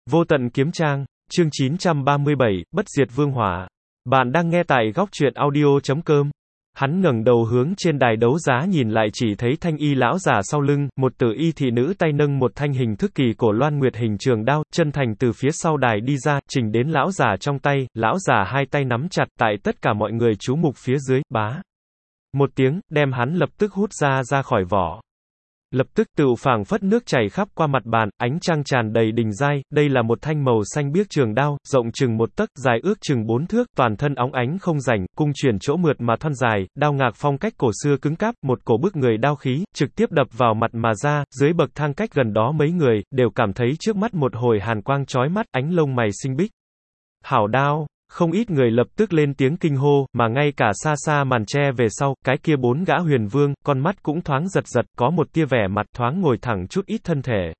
Vô tận kiếm trang, chương 937, bất diệt vương hỏa. Bạn đang nghe tại góc truyện audio.com. Hắn ngẩng đầu hướng trên đài đấu giá nhìn lại chỉ thấy thanh y lão giả sau lưng, một tử y thị nữ tay nâng một thanh hình thức kỳ cổ loan nguyệt hình trường đao, chân thành từ phía sau đài đi ra, trình đến lão giả trong tay, lão giả hai tay nắm chặt, tại tất cả mọi người chú mục phía dưới, bá. Một tiếng, đem hắn lập tức hút ra khỏi vỏ. Lập tức tựu phảng phất nước chảy khắp qua mặt bàn, ánh trăng tràn đầy đình giai, đây là một thanh màu xanh biếc trường đao, rộng chừng 1 tấc, dài ước chừng 4 thước, toàn thân óng ánh không rảnh, cung chuyển chỗ mượt mà thon dài, đao ngạc phong cách cổ xưa cứng cáp, một cổ bức người đao khí, trực tiếp đập vào mặt mà ra, dưới bậc thang cách gần đó mấy người, đều cảm thấy trước mắt một hồi hàn quang chói mắt, ánh lông mày xinh bích. Hảo đao! Không ít người lập tức lên tiếng kinh hô, mà ngay cả xa xa màn che về sau, cái kia 4 gã huyền vương, con mắt cũng thoáng giật giật, có một tia vẻ mặt thoáng ngồi thẳng chút ít thân thể.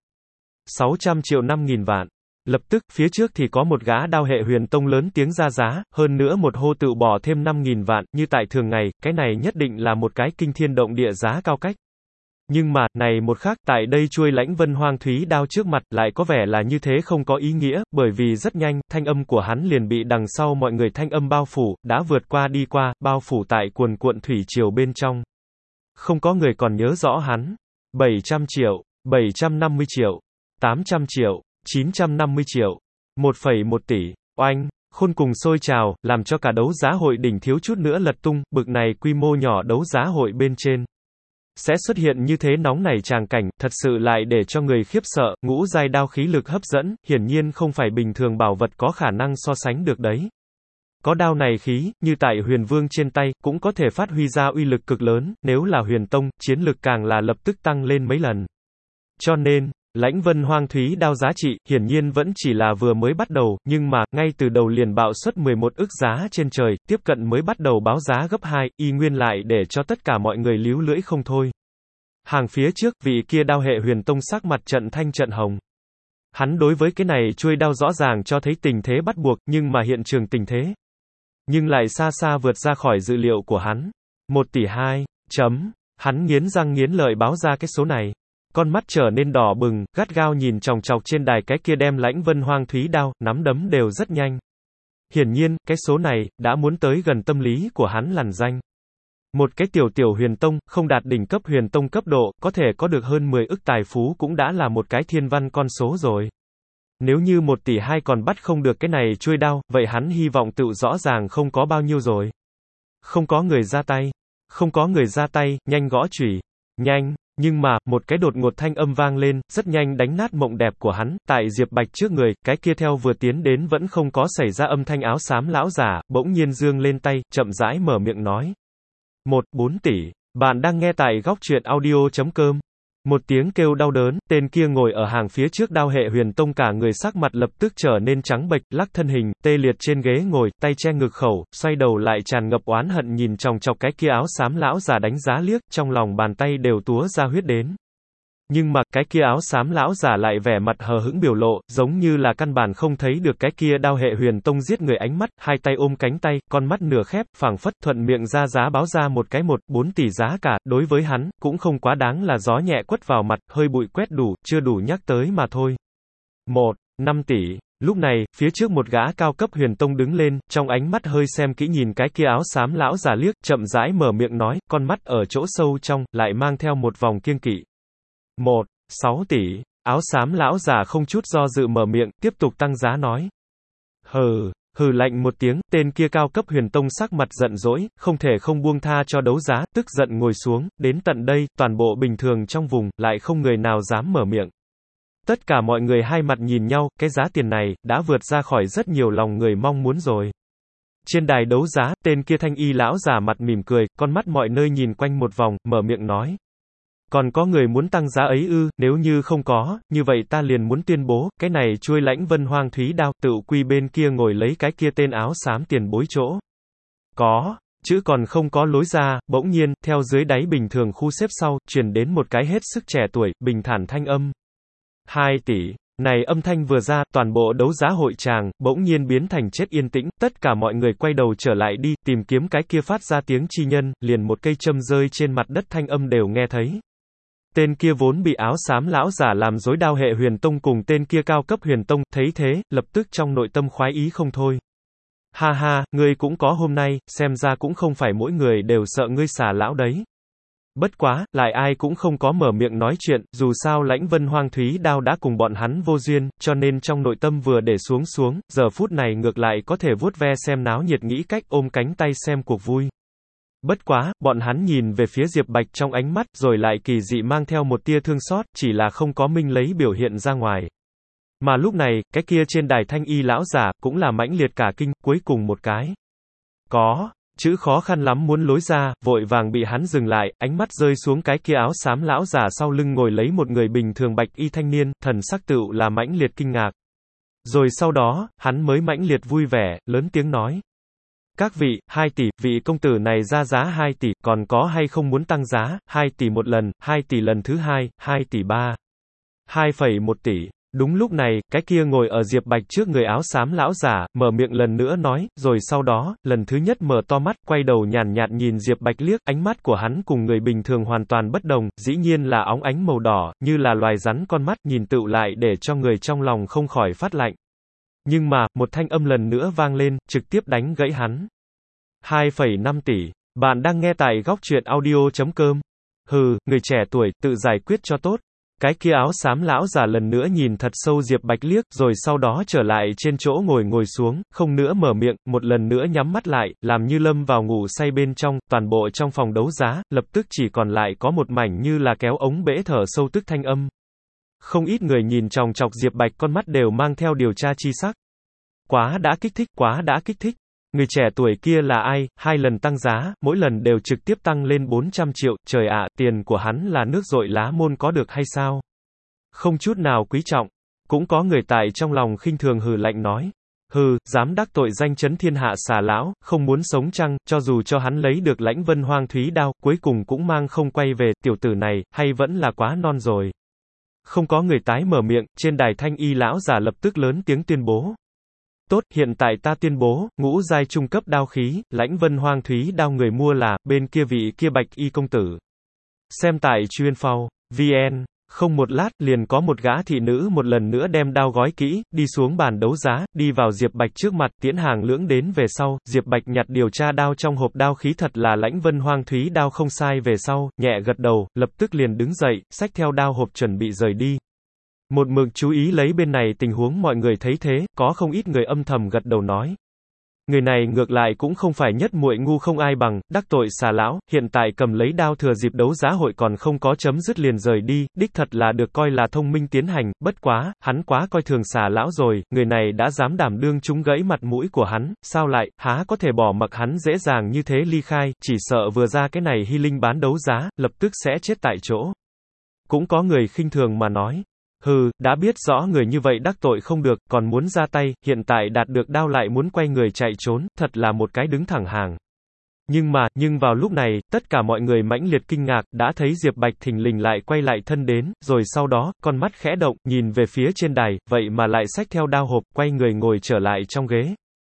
600 triệu 5.000 vạn. Lập tức, phía trước thì có một gã đao hệ huyền tông lớn tiếng ra giá, hơn nữa một hô tự bỏ thêm 5.000 vạn, như tại thường ngày, cái này nhất định là một cái kinh thiên động địa giá cao cách. Nhưng mà, này một khắc, tại đây chuôi lãnh vân hoang thúy đao trước mặt, lại có vẻ là như thế không có ý nghĩa, bởi vì rất nhanh, thanh âm của hắn liền bị đằng sau mọi người thanh âm bao phủ, đã vượt qua đi qua, bao phủ tại cuồn cuộn thủy triều bên trong. Không có người còn nhớ rõ hắn. 700 triệu, 750 triệu, 800 triệu, 950 triệu, 1,1 tỷ, oanh. Khôn cùng sôi trào, làm cho cả đấu giá hội đỉnh thiếu chút nữa lật tung, bực này quy mô nhỏ đấu giá hội bên trên. Sẽ xuất hiện như thế nóng nảy tràng cảnh, thật sự lại để cho người khiếp sợ, ngũ giai đao khí lực hấp dẫn, hiển nhiên không phải bình thường bảo vật có khả năng so sánh được đấy. Có đao này khí, như tại huyền vương trên tay, cũng có thể phát huy ra uy lực cực lớn, nếu là huyền tông, chiến lực càng là lập tức tăng lên mấy lần. Cho nên, lãnh vân hoang thúy đao giá trị, hiển nhiên vẫn chỉ là vừa mới bắt đầu, nhưng mà, ngay từ đầu liền bạo suất 11 ức giá trên trời, tiếp cận mới bắt đầu báo giá gấp 2, y nguyên lại để cho tất cả mọi người líu lưỡi không thôi. Hàng phía trước, vị kia đao hệ huyền tông sắc mặt trận thanh trận hồng. Hắn đối với cái này chuôi đao rõ ràng cho thấy tình thế bắt buộc, nhưng mà hiện trường tình thế. Nhưng lại xa xa vượt ra khỏi dự liệu của hắn. 1 tỷ 2, chấm. Hắn nghiến răng nghiến lợi báo ra cái số này. Con mắt trở nên đỏ bừng, gắt gao nhìn chòng chọc trên đài cái kia đem lãnh vân hoang thúy đao, nắm đấm đều rất nhanh. Hiển nhiên, cái số này, đã muốn tới gần tâm lý của hắn lằn danh. Một cái tiểu huyền tông, không đạt đỉnh cấp huyền tông cấp độ, có thể có được hơn 10 ức tài phú cũng đã là một cái thiên văn con số rồi. Nếu như 1 tỷ 2 còn bắt không được cái này chuôi đao, vậy hắn hy vọng tự rõ ràng không có bao nhiêu rồi. Không có người ra tay. Không có người ra tay, nhanh gõ chùy. Nhanh. Nhưng mà, một cái đột ngột thanh âm vang lên, rất nhanh đánh nát mộng đẹp của hắn, tại Diệp Bạch trước người, cái kia theo vừa tiến đến vẫn không có xảy ra âm thanh áo xám lão giả, bỗng nhiên giương lên tay, chậm rãi mở miệng nói. 4 tỷ, bạn đang nghe tại góc truyện audio.com. Một tiếng kêu đau đớn, tên kia ngồi ở hàng phía trước đao hệ huyền tông cả người sắc mặt lập tức trở nên trắng bệch, lắc thân hình, tê liệt trên ghế ngồi, tay che ngực khẩu, xoay đầu lại tràn ngập oán hận nhìn chòng chọc cái kia áo xám lão già đánh giá liếc, trong lòng bàn tay đều túa ra huyết đến. Nhưng mà, cái kia áo xám lão giả lại vẻ mặt hờ hững biểu lộ, giống như là căn bản không thấy được cái kia đao hệ huyền tông giết người ánh mắt, hai tay ôm cánh tay, con mắt nửa khép, phảng phất thuận miệng ra giá báo ra một cái 4 tỷ giá cả, đối với hắn, cũng không quá đáng là gió nhẹ quất vào mặt, hơi bụi quét đủ, chưa đủ nhắc tới mà thôi. 5 tỷ. Lúc này, phía trước một gã cao cấp huyền tông đứng lên, trong ánh mắt hơi xem kỹ nhìn cái kia áo xám lão giả liếc, chậm rãi mở miệng nói, con mắt ở chỗ sâu trong, lại mang theo một vòng kiêng kỵ. 6 tỷ, áo xám lão già không chút do dự mở miệng, tiếp tục tăng giá nói. Hừ lạnh một tiếng, tên kia cao cấp huyền tông sắc mặt giận dỗi, không thể không buông tha cho đấu giá, tức giận ngồi xuống, đến tận đây, toàn bộ bình thường trong vùng, lại không người nào dám mở miệng. Tất cả mọi người hai mặt nhìn nhau, cái giá tiền này, đã vượt ra khỏi rất nhiều lòng người mong muốn rồi. Trên đài đấu giá, tên kia thanh y lão già mặt mỉm cười, con mắt mọi nơi nhìn quanh một vòng, mở miệng nói. Còn có người muốn tăng giá ấy ư, nếu như không có, như vậy ta liền muốn tuyên bố, cái này chuôi lãnh vân hoang thúy đao, tự quy bên kia ngồi lấy cái kia tên áo xám tiền bối chỗ. Có, chữ còn không có lối ra, bỗng nhiên, theo dưới đáy bình thường khu xếp sau, truyền đến một cái hết sức trẻ tuổi, bình thản thanh âm. 2 tỷ. Này âm thanh vừa ra, toàn bộ đấu giá hội tràng, bỗng nhiên biến thành chết yên tĩnh, tất cả mọi người quay đầu trở lại đi, tìm kiếm cái kia phát ra tiếng chi nhân, liền một cây châm rơi trên mặt đất thanh âm đều nghe thấy. Tên kia vốn bị áo xám lão giả làm rối đao hệ huyền tông cùng tên kia cao cấp huyền tông, thấy thế, lập tức trong nội tâm khoái ý không thôi. Ha ha, ngươi cũng có hôm nay, xem ra cũng không phải mỗi người đều sợ ngươi xà lão đấy. Bất quá, lại ai cũng không có mở miệng nói chuyện, dù sao Lãnh Vân Hoang Thúy Đao đã cùng bọn hắn vô duyên, cho nên trong nội tâm vừa để xuống, giờ phút này ngược lại có thể vuốt ve xem náo nhiệt, nghĩ cách ôm cánh tay xem cuộc vui. Bất quá, bọn hắn nhìn về phía Diệp Bạch trong ánh mắt, rồi lại kỳ dị mang theo một tia thương xót, chỉ là không có minh lấy biểu hiện ra ngoài. Mà lúc này, cái kia trên đài thanh y lão giả, cũng là mãnh liệt cả kinh, cuối cùng một cái. Có. Chữ khó khăn lắm muốn lối ra, vội vàng bị hắn dừng lại, ánh mắt rơi xuống cái kia áo xám lão giả sau lưng ngồi lấy một người bình thường bạch y thanh niên, thần sắc tựu là mãnh liệt kinh ngạc. Rồi sau đó, hắn mới mãnh liệt vui vẻ, lớn tiếng nói. Các vị, 2 tỷ, vị công tử này ra giá 2 tỷ, còn có hay không muốn tăng giá, 2 tỷ một lần, 2 tỷ lần thứ 2, 2 tỷ 3, 2,1 tỷ. Đúng lúc này, cái kia ngồi ở Diệp Bạch trước người áo xám lão giả, mở miệng lần nữa nói, rồi sau đó, lần thứ nhất mở to mắt, quay đầu nhàn nhạt nhìn Diệp Bạch liếc, ánh mắt của hắn cùng người bình thường hoàn toàn bất đồng, dĩ nhiên là óng ánh màu đỏ, như là loài rắn con mắt, nhìn tựu lại để cho người trong lòng không khỏi phát lạnh. Nhưng mà, một thanh âm lần nữa vang lên, trực tiếp đánh gãy hắn. 2,5 tỷ. Bạn đang nghe tại góc truyện audio.com. Hừ, người trẻ tuổi, tự giải quyết cho tốt. Cái kia áo xám lão già lần nữa nhìn thật sâu Diệp Bạch liếc, rồi sau đó trở lại trên chỗ ngồi xuống, không nữa mở miệng, một lần nữa nhắm mắt lại, làm như lâm vào ngủ say bên trong, toàn bộ trong phòng đấu giá, lập tức chỉ còn lại có một mảnh như là kéo ống bể thở sâu tức thanh âm. Không ít người nhìn chòng chọc Diệp Bạch, con mắt đều mang theo điều tra chi sắc. Quá đã kích thích, quá đã kích thích. Người trẻ tuổi kia là ai, 2 lần tăng giá, mỗi lần đều trực tiếp tăng lên 400 triệu, trời ạ, tiền của hắn là nước dội lá môn có được hay sao? Không chút nào quý trọng. Cũng có người tại trong lòng khinh thường hừ lạnh nói. Hừ, dám đắc tội danh chấn thiên hạ xà lão, không muốn sống chăng, cho dù cho hắn lấy được Lãnh Vân Hoang Thúy Đao, cuối cùng cũng mang không quay về, tiểu tử này, hay vẫn là quá non rồi. Không có người tái mở miệng, trên đài thanh y lão già lập tức lớn tiếng tuyên bố. Tốt, hiện tại ta tuyên bố, ngũ giai trung cấp đao khí, Lãnh Vân Hoang Thúy Đao người mua là, bên kia vị kia bạch y công tử. Xem tại chuyên phao, VN, không một lát, liền có một gã thị nữ một lần nữa đem đao gói kỹ, đi xuống bàn đấu giá, đi vào Diệp Bạch trước mặt, tiễn hàng lưỡng đến về sau, Diệp Bạch nhặt điều tra đao trong hộp đao khí thật là Lãnh Vân Hoang Thúy Đao không sai về sau, nhẹ gật đầu, lập tức liền đứng dậy, xách theo đao hộp chuẩn bị rời đi. Một mực chú ý lấy bên này tình huống mọi người thấy thế, có không ít người âm thầm gật đầu nói. Người này ngược lại cũng không phải nhất muội ngu không ai bằng, đắc tội xà lão, hiện tại cầm lấy đao thừa dịp đấu giá hội còn không có chấm dứt liền rời đi, đích thật là được coi là thông minh tiến hành, bất quá, hắn quá coi thường xà lão rồi, người này đã dám đảm đương trúng gãy mặt mũi của hắn, sao lại, há có thể bỏ mặc hắn dễ dàng như thế ly khai, chỉ sợ vừa ra cái này hy linh bán đấu giá, lập tức sẽ chết tại chỗ. Cũng có người khinh thường mà nói. Hừ, đã biết rõ người như vậy đắc tội không được, còn muốn ra tay, hiện tại đạt được đao lại muốn quay người chạy trốn, thật là một cái đứng thẳng hàng. Nhưng vào lúc này, tất cả mọi người mãnh liệt kinh ngạc, đã thấy Diệp Bạch thình lình lại quay lại thân đến, rồi sau đó, con mắt khẽ động, nhìn về phía trên đài, vậy mà lại xách theo đao hộp, quay người ngồi trở lại trong ghế.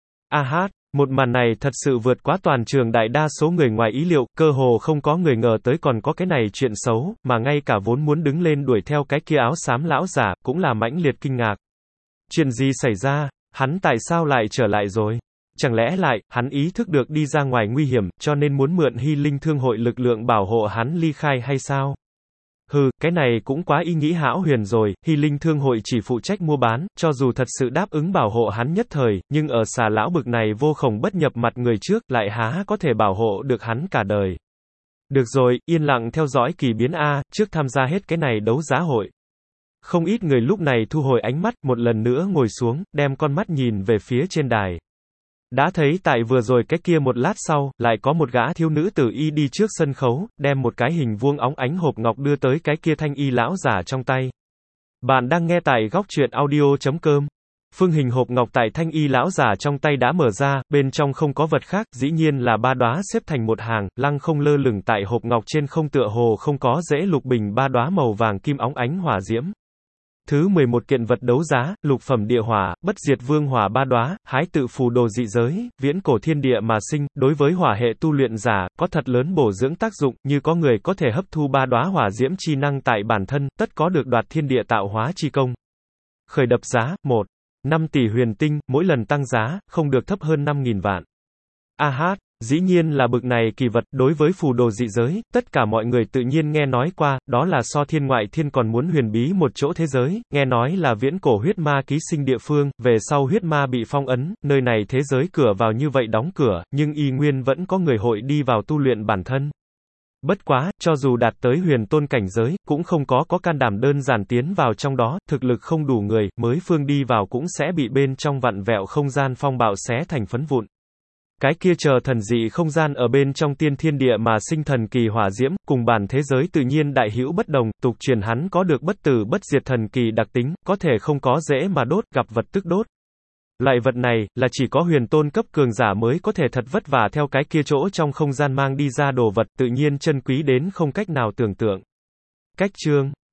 Một màn này thật sự vượt quá toàn trường đại đa số người ngoài ý liệu, cơ hồ không có người ngờ tới còn có cái này chuyện xấu, mà ngay cả vốn muốn đứng lên đuổi theo cái kia áo xám lão giả, cũng là mãnh liệt kinh ngạc. Chuyện gì xảy ra? Hắn tại sao lại trở lại rồi? Chẳng lẽ lại, hắn ý thức được đi ra ngoài nguy hiểm, cho nên muốn mượn Hy Linh Thương hội lực lượng bảo hộ hắn ly khai hay sao? Hừ, cái này cũng quá ý nghĩ hão huyền rồi, Hy Linh Thương hội chỉ phụ trách mua bán, cho dù thật sự đáp ứng bảo hộ hắn nhất thời, nhưng ở xà lão bực này vô khổng bất nhập mặt người trước, lại há có thể bảo hộ được hắn cả đời. Được rồi, yên lặng theo dõi kỳ biến A, trước tham gia hết cái này đấu giá hội. Không ít người lúc này thu hồi ánh mắt, một lần nữa ngồi xuống, đem con mắt nhìn về phía trên đài. Đã thấy tại vừa rồi cái kia một lát sau, lại có một gã thiếu nữ tử y đi trước sân khấu, đem một cái hình vuông óng ánh hộp ngọc đưa tới cái kia thanh y lão giả trong tay. Bạn đang nghe tại góc truyện audio.com. Phương hình hộp ngọc tại thanh y lão giả trong tay đã mở ra, bên trong không có vật khác, dĩ nhiên là 3 đóa xếp thành một hàng, lăng không lơ lửng tại hộp ngọc trên không tựa hồ không có rễ lục bình 3 đóa màu vàng kim óng ánh hỏa diễm. Thứ 11 kiện vật đấu giá, lục phẩm địa hỏa, bất diệt vương hỏa 3 đóa, hái tự phù đồ dị giới, viễn cổ thiên địa mà sinh, đối với hỏa hệ tu luyện giả, có thật lớn bổ dưỡng tác dụng, như có người có thể hấp thu 3 đóa hỏa diễm chi năng tại bản thân, tất có được đoạt thiên địa tạo hóa chi công. Khởi đập giá, 1. 5 tỷ huyền tinh, mỗi lần tăng giá, không được thấp hơn 5.000 vạn. Dĩ nhiên là bực này kỳ vật, đối với phù đồ dị giới, tất cả mọi người tự nhiên nghe nói qua, đó là so thiên ngoại thiên còn muốn huyền bí một chỗ thế giới, nghe nói là viễn cổ huyết ma ký sinh địa phương, về sau huyết ma bị phong ấn, nơi này thế giới cửa vào như vậy đóng cửa, nhưng y nguyên vẫn có người hội đi vào tu luyện bản thân. Bất quá, cho dù đạt tới huyền tôn cảnh giới, cũng không có can đảm đơn giản tiến vào trong đó, thực lực không đủ người, mới phương đi vào cũng sẽ bị bên trong vặn vẹo không gian phong bạo xé thành phấn vụn. Cái kia chờ thần dị không gian ở bên trong tiên thiên địa mà sinh thần kỳ hỏa diễm, cùng bản thế giới tự nhiên đại hữu bất đồng, tục truyền hắn có được bất tử bất diệt thần kỳ đặc tính, có thể không có dễ mà đốt, gặp vật tức đốt. Loại vật này, là chỉ có huyền tôn cấp cường giả mới có thể thật vất vả theo cái kia chỗ trong không gian mang đi ra đồ vật, tự nhiên chân quý đến không cách nào tưởng tượng. Cách chương